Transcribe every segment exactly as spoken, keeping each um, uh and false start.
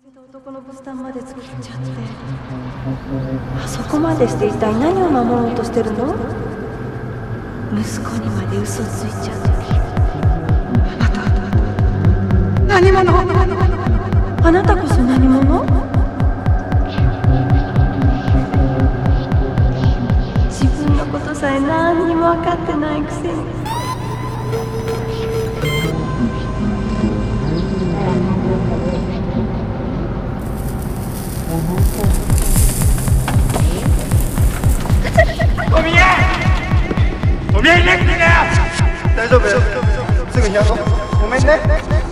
男のブスタンまで作っちゃって、あそこまでして一体何を守ろうとしてるの？息子にまで嘘ついちゃって。 あなた何者？ あなたこそ何者？自分のことさえ何にも分かってないくせに。 おみえおみえいなくていいんだよ。 大丈夫、すぐにやろう。ごめんね。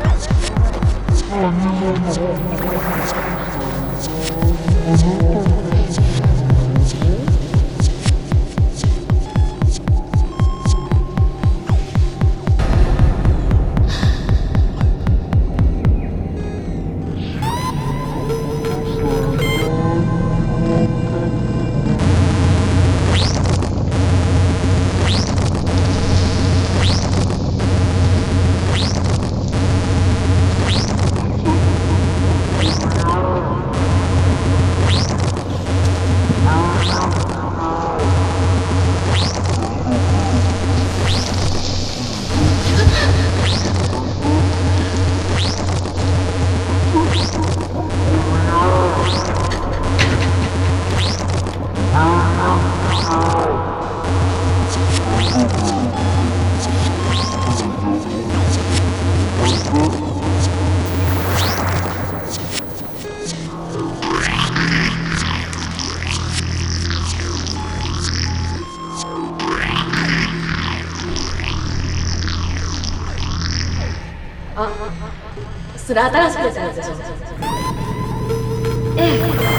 あ、それ新しく出たやつでしょ。ええ。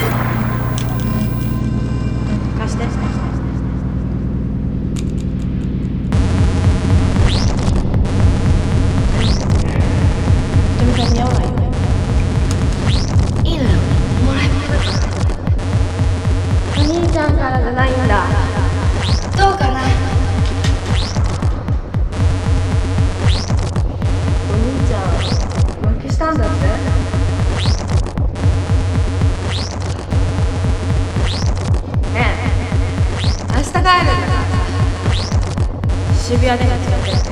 貸して。富さんに合わないよね。いいのよ。もらい物だから。お兄ちゃんからじゃないんだ。どうかな。したんだって。ねえ、明日帰るんだから渋谷で間違ってるって。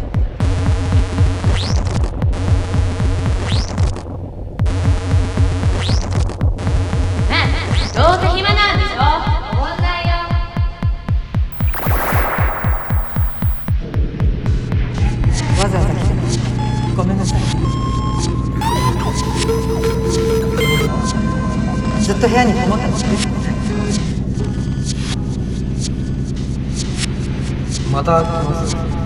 ねえ、どうせ暇なんでしょ。おごんないよ。 わざわざ来てごめんなさい。ずっと部屋にこもってますね。 また来ます。